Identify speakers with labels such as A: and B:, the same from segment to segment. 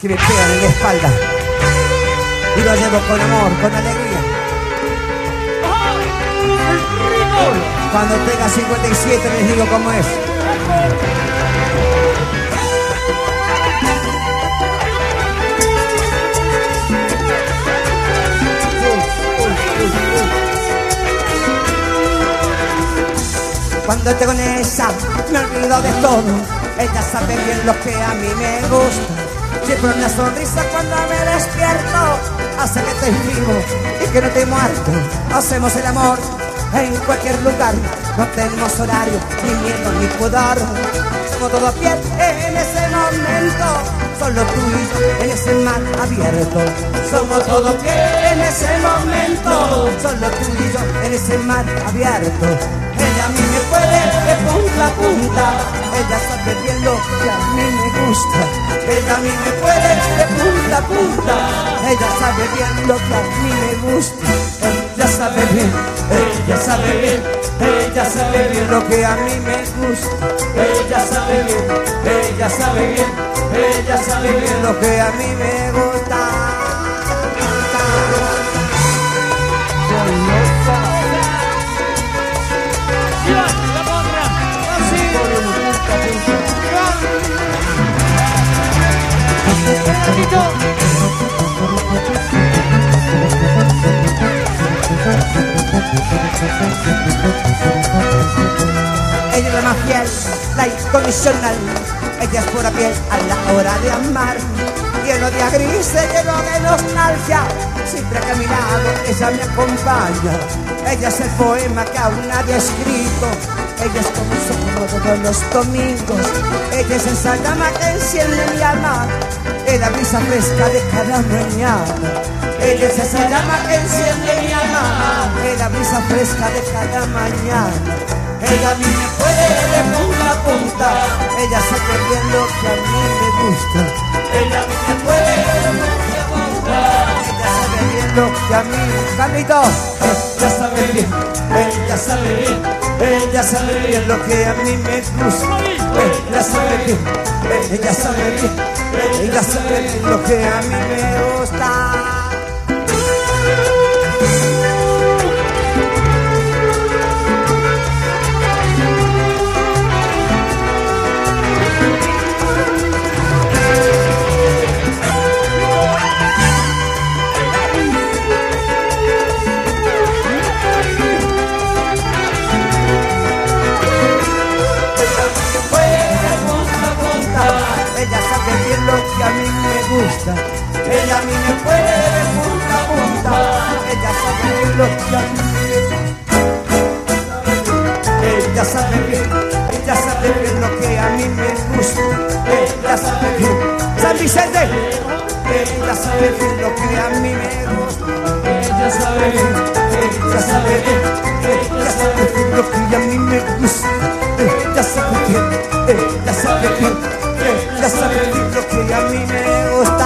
A: que me pegan en la espalda y lo llevo con amor, con alegría. Cuando tenga 57 les digo cómo es. Cuando estoy con ella me olvido de todo. Ella sabe bien lo que a mí me gusta. Siempre una sonrisa cuando me despierto hace que estoy vivo y que no estoy muerto. Hacemos el amor en cualquier lugar. No tenemos horario, ni miedo, ni pudor. Somos todos piel en ese momento. Solo tú y yo en ese mar abierto. Somos todos piel en ese momento. Solo tú y yo en ese mar abierto. Ella a mí me puede de punta a punta. Ella sabe bien lo que a mí me gusta. Ella a mí me puede de punta a punta. Ella sabe bien lo que a mí me gusta. Ella sabe bien, ella sabe bien, ella sabe bien lo que a mí me gusta. Ella sabe bien, ella sabe bien, ella sabe bien lo que a mí me gusta. Ella es la más fiel, la incondicional. Ella es pura piel a la hora de amar. Lleno de grises, lleno de nostalgia. Siempre que a mi lado ella me acompaña. Ella es el poema que aún nadie ha escrito. Ella es como somos todos los domingos. Ella es esa llama que enciende mi alma. Es la brisa fresca de cada mañana. Ella es esa llama que enciende mi alma. Es la brisa fresca de cada mañana. Ella a mí me puede de punta a punta. Ella sabe bien lo que a mí me gusta. Ella a mí me puede de punta a punta. Ella sabe bien lo que a mí, Carlitos, ella sabe bien, ella sabe bien, ella sabe bien lo que a mí me gusta. Ella sabe bien, ella sabe bien, ella sabe bien lo que a mí me gusta. Ella sabe bien lo que a mí me gusta. Ella a mí me puede de punta a punta. Ella sabe bien lo que a mí me gusta. Ella sabe bien lo que a mí me gusta. Ella sabe bien. San Vicente. Ella sabe bien lo que a mí me gusta. Ella sabe bien, ella sabe bien, ella sabe bien lo que a mí me gusta. Ella sabe bien, ella sabe bien, ella sabe bien lo que a mí me gusta.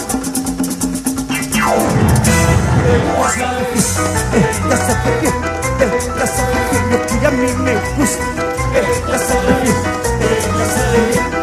A: Ella sabe bien, ella sabe bien lo que a mí me gusta. Ella sabe bien, ella sabe bien.